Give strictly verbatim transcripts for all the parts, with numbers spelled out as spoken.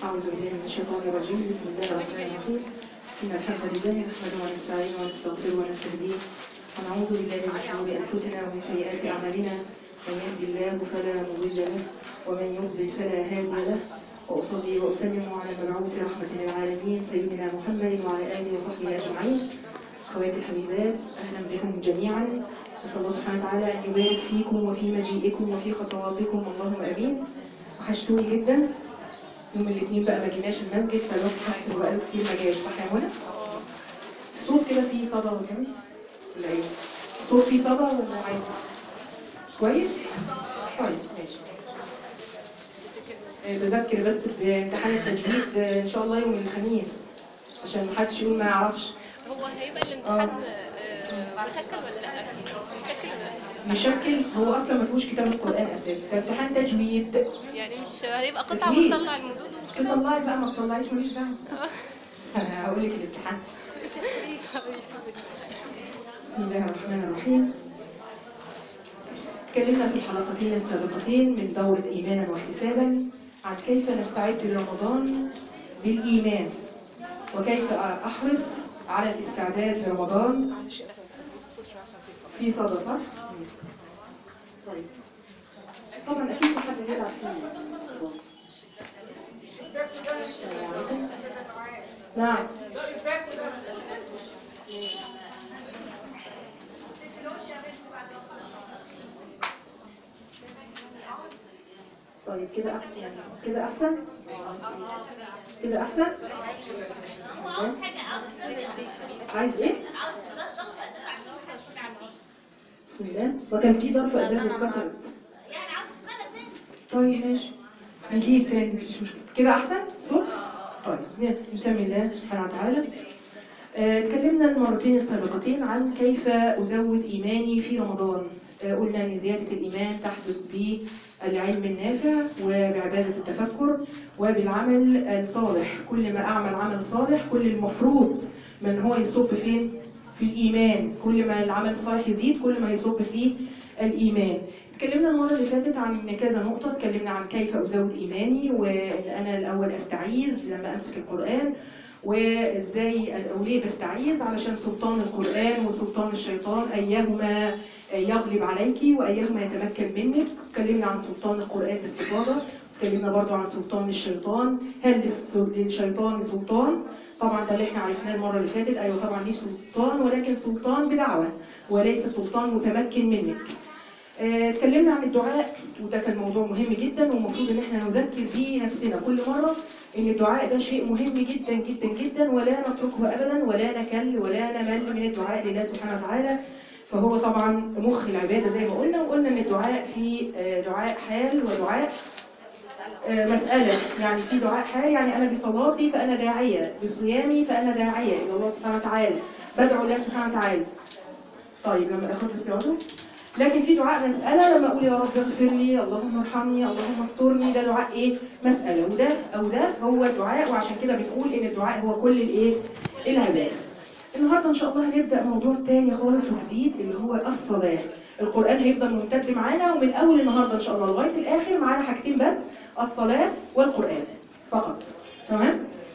أعوذ بالله من الشيطان الرجيم. بسم الله الرحمن الرحيم. إن الحمد لله نحمده ونستعينه ونستغفره ونستهديه ونعوذ بالله من شرور أنفسنا ومن سيئات أعمالنا. من يهد الله فلا مضل له ومن يضلل فلا هادي له. وأصلي وأسلم على المبعوث رحمة للعالمين سيدنا محمد وعلى آله وصحبه أجمعين. أخواتي الحبيبات، أهلا بكم جميعا. أسأل الله سبحانه وتعالى أن يبارك فيكم وفي مجيئكم وفي خطواتكم، اللهم آمين. وحشتوني جدا. يوم الاثنين بقى ما جيناش المسجد، فالوقت حس انه بقاله كتير ما جاش، صح يا منى؟ الصوت كده فيه صدى جامد ولا ايه؟ الصوت فيه صدى ولا عادي؟ كويس؟ طيب ماشي. بذكر بس بامتحان التجديد ان شاء الله يوم الخميس عشان محدش يقول ما يعرفش. هو هيبقى الامتحان مشكل ولا لا؟ مشكل ولا لا؟ مشكل. هو اصلا ما فيهوش كتاب القران اساسا، ده امتحان تجويد. يعني مش هيبقى قطعه وتطلع المدود وكده؟ تطلعي بقى ما تطلعيش ماليش دعوه. انا هقول لك الامتحان. بسم الله الرحمن الرحيم. تكلمنا في الحلقتين السابقتين من دورة إيمانا واحتسابا عن كيف نستعد لرمضان بالإيمان، وكيف أحرص على الاستعداد لرمضان. في صدى صح؟ طيب طبعا أكيد حد بيلعب فيه. نعم. طيب كده أحسن، يعني كده أحسن؟ كده أحسن؟ عايز إيه؟ بسم الله. وكان في ضرب أزاز اتكسرت. طيب ماشي، نجيب تاني مفيش مشكلة. كده أحسن صوت؟ طيب نسمي الله سبحانه وتعالى. اتكلمنا المرتين السابقتين عن كيف أزود إيماني في رمضان. اه قلنا أن زيادة الإيمان تحدث بالعلم النافع وبعبادة التفكر وبالعمل الصالح. كل ما أعمل عمل صالح كل المفروض من هو يصب فين؟ في الإيمان. كل ما العمل الصالح يزيد كل ما يصب في الإيمان. اتكلمنا المرة اللي فاتت عن كذا نقطة. اتكلمنا عن كيف أزود إيماني، وأن أنا الأول أستعيذ لما أمسك القرآن، وازاي وليه بستعيذ علشان سلطان القرآن وسلطان الشيطان أيهما يغلب عليك وأيهما يتمكن منك. اتكلمنا عن سلطان القرآن باستفاضة. اتكلمنا برضو عن سلطان الشيطان. هل للشيطان سلطان؟ طبعا ده اللي احنا عرفناه المرة اللي فاتت. ايوه طبعا ليه سلطان، ولكن سلطان بدعوة وليس سلطان متمكن منك. اتكلمنا عن الدعاء، وده كان موضوع مهم جدا، ومفروض ان احنا نذكر بيه نفسنا كل مرة ان الدعاء ده شيء مهم جدا جدا جدا، ولا نتركه ابدا ولا نكل ولا نمل من الدعاء لله سبحانه وتعالى. فهو طبعا مخ العبادة زي ما قلنا. وقلنا ان الدعاء في دعاء حال ودعاء مسألة. يعني في دعاء حال، يعني أنا بصلاتي فأنا داعية، بصيامي فأنا داعية إلى الله سبحانه وتعالى، بدعو الله سبحانه وتعالى. طيب لما الأخوات بس يقعدوا. لكن في دعاء مسألة، لما أقول يا رب اغفر لي، اللهم ارحمني، اللهم استرني، ده دعاء إيه؟ مسألة. وده أو ده هو الدعاء. وعشان كده بنقول إن الدعاء هو كل الإيه؟ العبادة. النهاردة إن شاء الله هنبدأ موضوع تاني خالص وجديد، اللي هو الصلاة. القرآن هيفضل ممتد معانا، ومن أول النهاردة إن شاء الله لغاية الآخر معانا حاجتين بس، الصلاة والقرآن فقط. تمام؟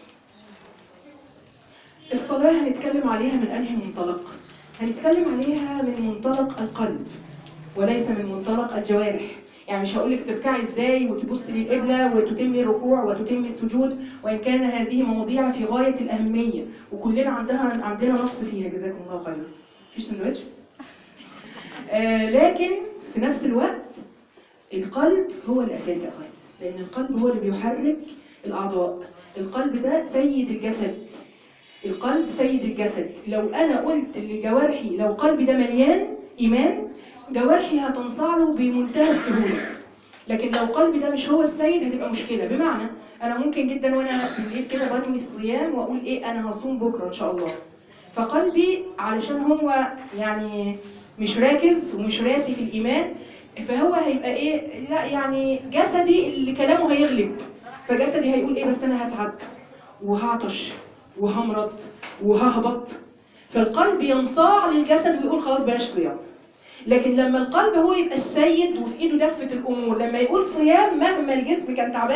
الصلاة هنتكلم عليها من أنهي منطلق؟ هنتكلم عليها من منطلق القلب وليس من منطلق الجوارح. يعني مش هقولك تركعي ازاي وتبصي للقبلة وتتمي الركوع وتتمي السجود، وإن كان هذه مواضيع في غاية الأهمية وكلنا عندها عندنا نقص فيها. جزاكم الله خيرا. مفيش سندوتش؟ آه لكن في نفس الوقت القلب هو الأساس يا أخوات، لأن القلب هو اللي بيحرك الأعضاء. القلب ده سيد الجسد. القلب سيد الجسد. لو أنا قلت لجوارحي لو قلبي ده مليان إيمان، جوارحي هتنصاع له بمنتهى السهولة. لكن لو قلبي ده مش هو السيد هتبقى مشكلة. بمعنى أنا ممكن جدا وأنا بالليل كده بنوي الصيام وأقول إيه أنا هصوم بكرة إن شاء الله، فقلبي علشان هو يعني مش راكز ومش راسي في الإيمان، فهو هيبقى إيه؟ لا يعني جسدي اللي كلامه هيغلب، فجسدي هيقول إيه بس أنا هتعب وهعطش وهمرض وههبط، فالقلب ينصاع للجسد ويقول خلاص بلاش صيام. لكن لما القلب هو يبقى السيد وفي ايده دفة الامور، لما يقول صيام مهما الجسم كان تعبان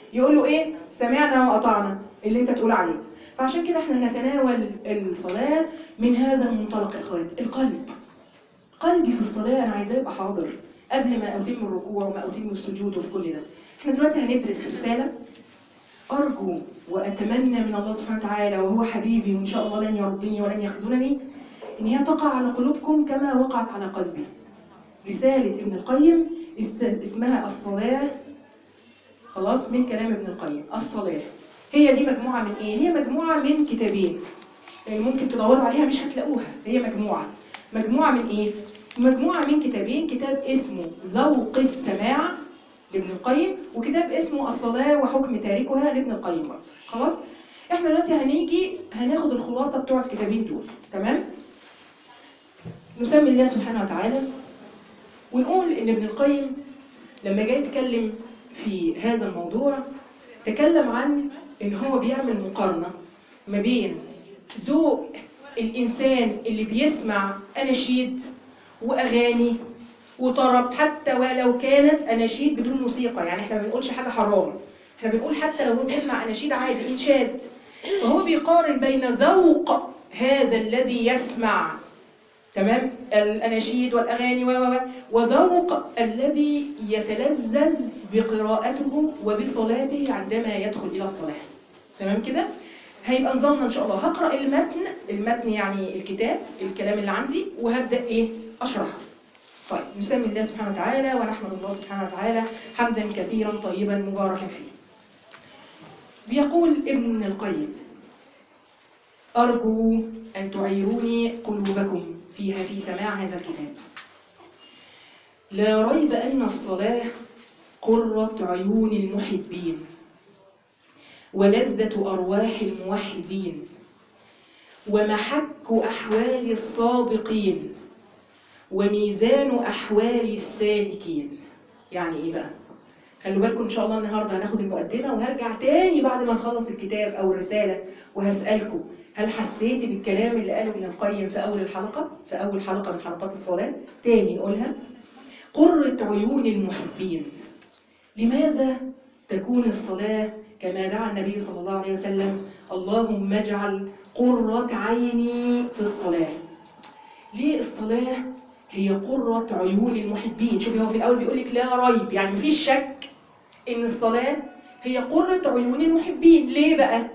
يقول له ايه؟ سمعنا واطعنا، اللي انت تقول عليه. فعشان كده احنا هنتناول الصلاه من هذا المنطلق يا اخوات. القلب، قلبي في الصلاه انا عايزاه يبقى حاضر قبل ما اتم الركوع وما اتم السجود وفي كل ده. احنا دلوقتي هندرس رساله ارجو واتمنى من الله سبحانه وتعالى، وهو حبيبي وان شاء الله لن يردني ولن يخذلني، ان هي تقع على قلوبكم كما وقعت على قلبي. رساله ابن القيم اسمها الصلاه، خلاص، من كلام ابن القيم. الصلاه هي دي مجموعه من ايه؟ هي مجموعه من كتابين، يعني ممكن تدوروا عليها مش هتلاقوها. هي مجموعه مجموعه من ايه؟ مجموعه من كتابين. كتاب اسمه ذوق السماع لابن القيم، وكتاب اسمه الصلاة وحكم تاركها لابن القيم. خلاص؟ احنا دلوقتي هنيجي هناخد الخلاصة بتوع الكتابين دول، تمام؟ نسمي الله سبحانه وتعالى ونقول ان ابن القيم لما جاي يتكلم في هذا الموضوع تكلم عن ان هو بيعمل مقارنة ما بين ذوق الانسان اللي بيسمع اناشيد واغاني وطرب، حتى ولو كانت اناشيد بدون موسيقى، يعني احنا ما بنقولش حاجه حرام، احنا بنقول حتى لو هو بيسمع اناشيد عادي انشاد. فهو بيقارن بين ذوق هذا الذي يسمع، تمام، الاناشيد والاغاني و وذوق الذي يتلذذ بقراءته وبصلاته عندما يدخل الى الصلاه. تمام كده؟ هيبقى نظامنا ان شاء الله. هقرا المتن، المتن يعني الكتاب، الكلام اللي عندي، وهبدا ايه؟ اشرحه. طيب، نسمي الله سبحانه وتعالى ونحمد الله سبحانه وتعالى حمدا كثيرا طيبا مباركا فيه. بيقول ابن القيم: أرجو أن تعيروني قلوبكم فيها في سماع هذا الكتاب. لا ريب أن الصلاة قرة عيون المحبين ولذة أرواح الموحدين ومحك أحوال الصادقين وميزان أحوال السالكين. يعني إيه بقى؟ خلوا بالكم إن شاء الله النهاردة هناخد المقدمة، وهرجع تاني بعد ما نخلص الكتاب أو الرسالة وهسألكم هل حسيتي بالكلام اللي قاله ابن القيم في أول الحلقة، في أول حلقة من حلقات الصلاة؟ تاني نقولها: قرة عيون المحبين. لماذا تكون الصلاة كما دعا النبي صلى الله عليه وسلم: اللهم اجعل قرة عيني في الصلاة؟ ليه الصلاة هي قرة عيون المحبين؟ شوفي هو في الأول بيقول لك لا ريب، يعني مفيش شك إن الصلاة هي قرة عيون المحبين. ليه بقى؟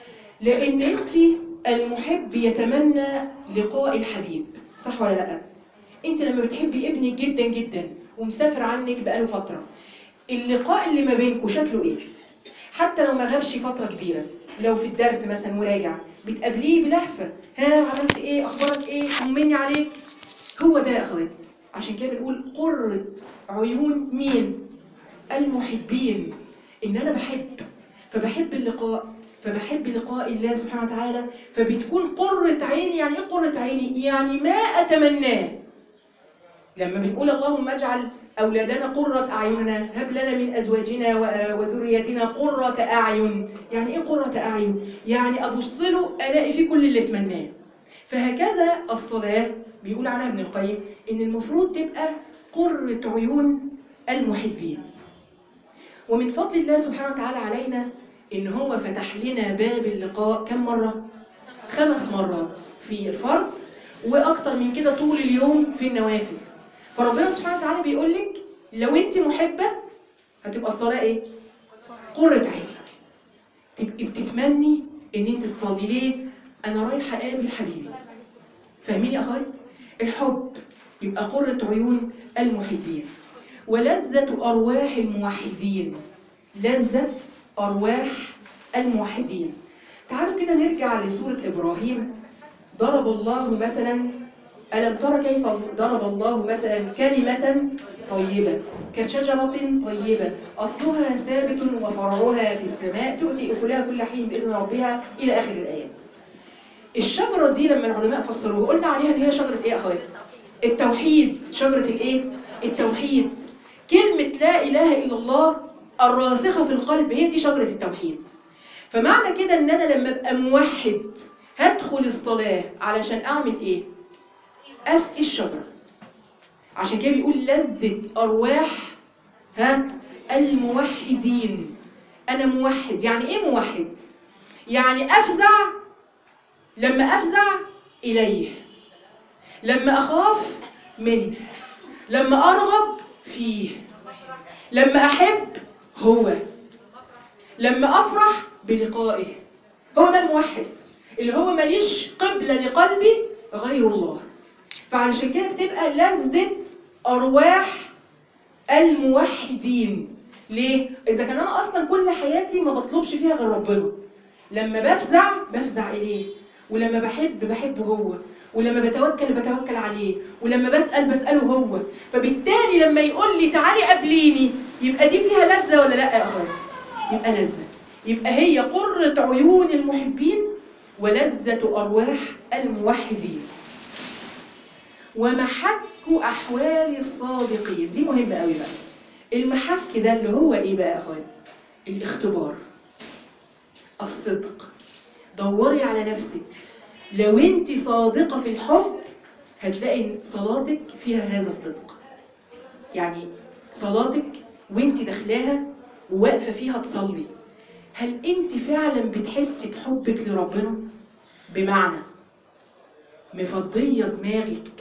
لأن أنت المحب يتمنى لقاء الحبيب، صح ولا لأ؟ أنت لما بتحبي ابنك جدا جدا ومسافر عنك بقاله فترة، اللقاء اللي ما بينكم شكله إيه؟ حتى لو ما غابش فترة كبيرة، لو في الدرس مثلا وراجع بتقابليه بلهفة: ها عملت إيه؟ أخبارك إيه؟ طمني عليك. هو ده يا أخوات. عشان كده بنقول قرة عيون مين؟ المحبين. إن أنا بحب، فبحب اللقاء، فبحب لقاء الله سبحانه وتعالى، فبتكون قرة عيني. يعني إيه قرة عيني؟ يعني ما أتمناه. لما بنقول اللهم اجعل أولادنا قرة أعيننا، هب لنا من أزواجنا وذريتنا قرة أعين. يعني إيه قرة أعين؟ يعني أبص له ألاقي فيه كل اللي اتمناه. فهكذا الصلاة بيقول عنها ابن القيم إن المفروض تبقى قرة عيون المحبين. ومن فضل الله سبحانه وتعالى علينا إن هو فتح لنا باب اللقاء كم مرة؟ خمس مرات في الفرض، وأكتر من كده طول اليوم في النوافل. فربنا سبحانه وتعالى بيقول لك لو أنت محبة هتبقى الصلاة إيه؟ قرة عينك. تبقي بتتمني إن أنت تصلي. ليه؟ أنا رايحة أقابل حبيبي. فاهمين يا أخوات؟ الحب يبقى قرة عيون المحبين. ولذة أرواح الموحدين، لذة أرواح الموحدين. تعالوا كده نرجع لسورة إبراهيم. ضرب الله مثلا، ألم ترى كيف ضرب الله مثلا كلمة طيبة كشجرة طيبة أصلها ثابت وفرعها في السماء تؤتي أكلها كل حين بإذن ربها إلى آخر الآيات. الشجرة دي لما العلماء فسروها قلنا عليها إن هي شجرة إيه يا أخوات؟ التوحيد. شجرة الإيه؟ التوحيد. كلمة لا إله إلا الله الراسخة في القلب هي دي شجرة التوحيد. فمعنى كده إن أنا لما أبقى موحد هدخل الصلاة علشان أعمل إيه؟ أسقي الشجرة. عشان كده بيقول لذة أرواح ها الموحدين. أنا موحد. يعني إيه موحد؟ يعني أفزع لما أفزع إليه، لما أخاف منه، لما أرغب فيه، لما أحب هو، لما أفرح بلقائه. هو ده الموحد اللي هو ماليش قبلة لقلبي غير الله. فعلشان كده بتبقى لذة أرواح الموحدين. ليه؟ إذا كان أنا أصلا كل حياتي ما بطلبش فيها غير ربنا، لما بفزع بفزع إليه، ولما بحب بحبه هو، ولما بتوكل بتوكل عليه، ولما بسأل بسأله هو. فبالتالي لما يقول لي تعالي قابليني، يبقى دي فيها لذة ولا لا يا أخوان؟ يبقى لذة. يبقى هي قرة عيون المحبين ولذة أرواح الموحدين. ومحك أحوال الصادقين. دي مهمة قوي بقى. المحك ده اللي هو إيه بقى يا أخوان؟ الاختبار، الصدق. دوري على نفسك، لو انت صادقة في الحب هتلاقي صلاتك فيها هذا الصدق. يعني صلاتك وانت داخلاها وواقفة فيها تصلي، هل انت فعلا بتحسي بحبك لربنا؟ بمعنى مفضية دماغك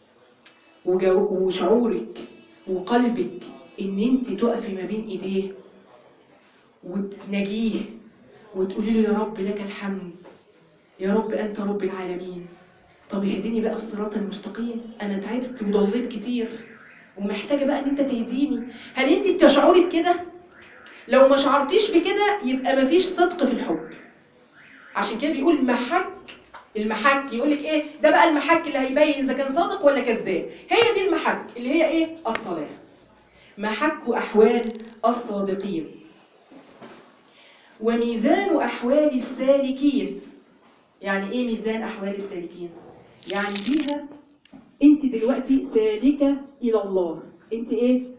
وشعورك وقلبك ان انت تقفي ما بين ايديه وتناجيه وتقولي له يا رب لك الحمد، يا رب أنت رب العالمين، طب اهديني بقى الصراط المستقيم، أنا تعبت وضليت كتير ومحتاجة بقى أن أنت تهديني. هل أنت بتشعري بكده؟ لو ما شعرتيش بكده يبقى مفيش صدق في الحب. عشان كده بيقول محك. المحك يقولك إيه؟ ده بقى المحك اللي هيبين إذا كان صادق ولا كذاب. هي دي المحك اللي هي إيه؟ الصلاة. محك أحوال الصادقين. وميزان أحوال السالكين. يعني ايه ميزان احوال السالكين؟ يعني بيها انت دلوقتي سالكة الى الله. انت ايه؟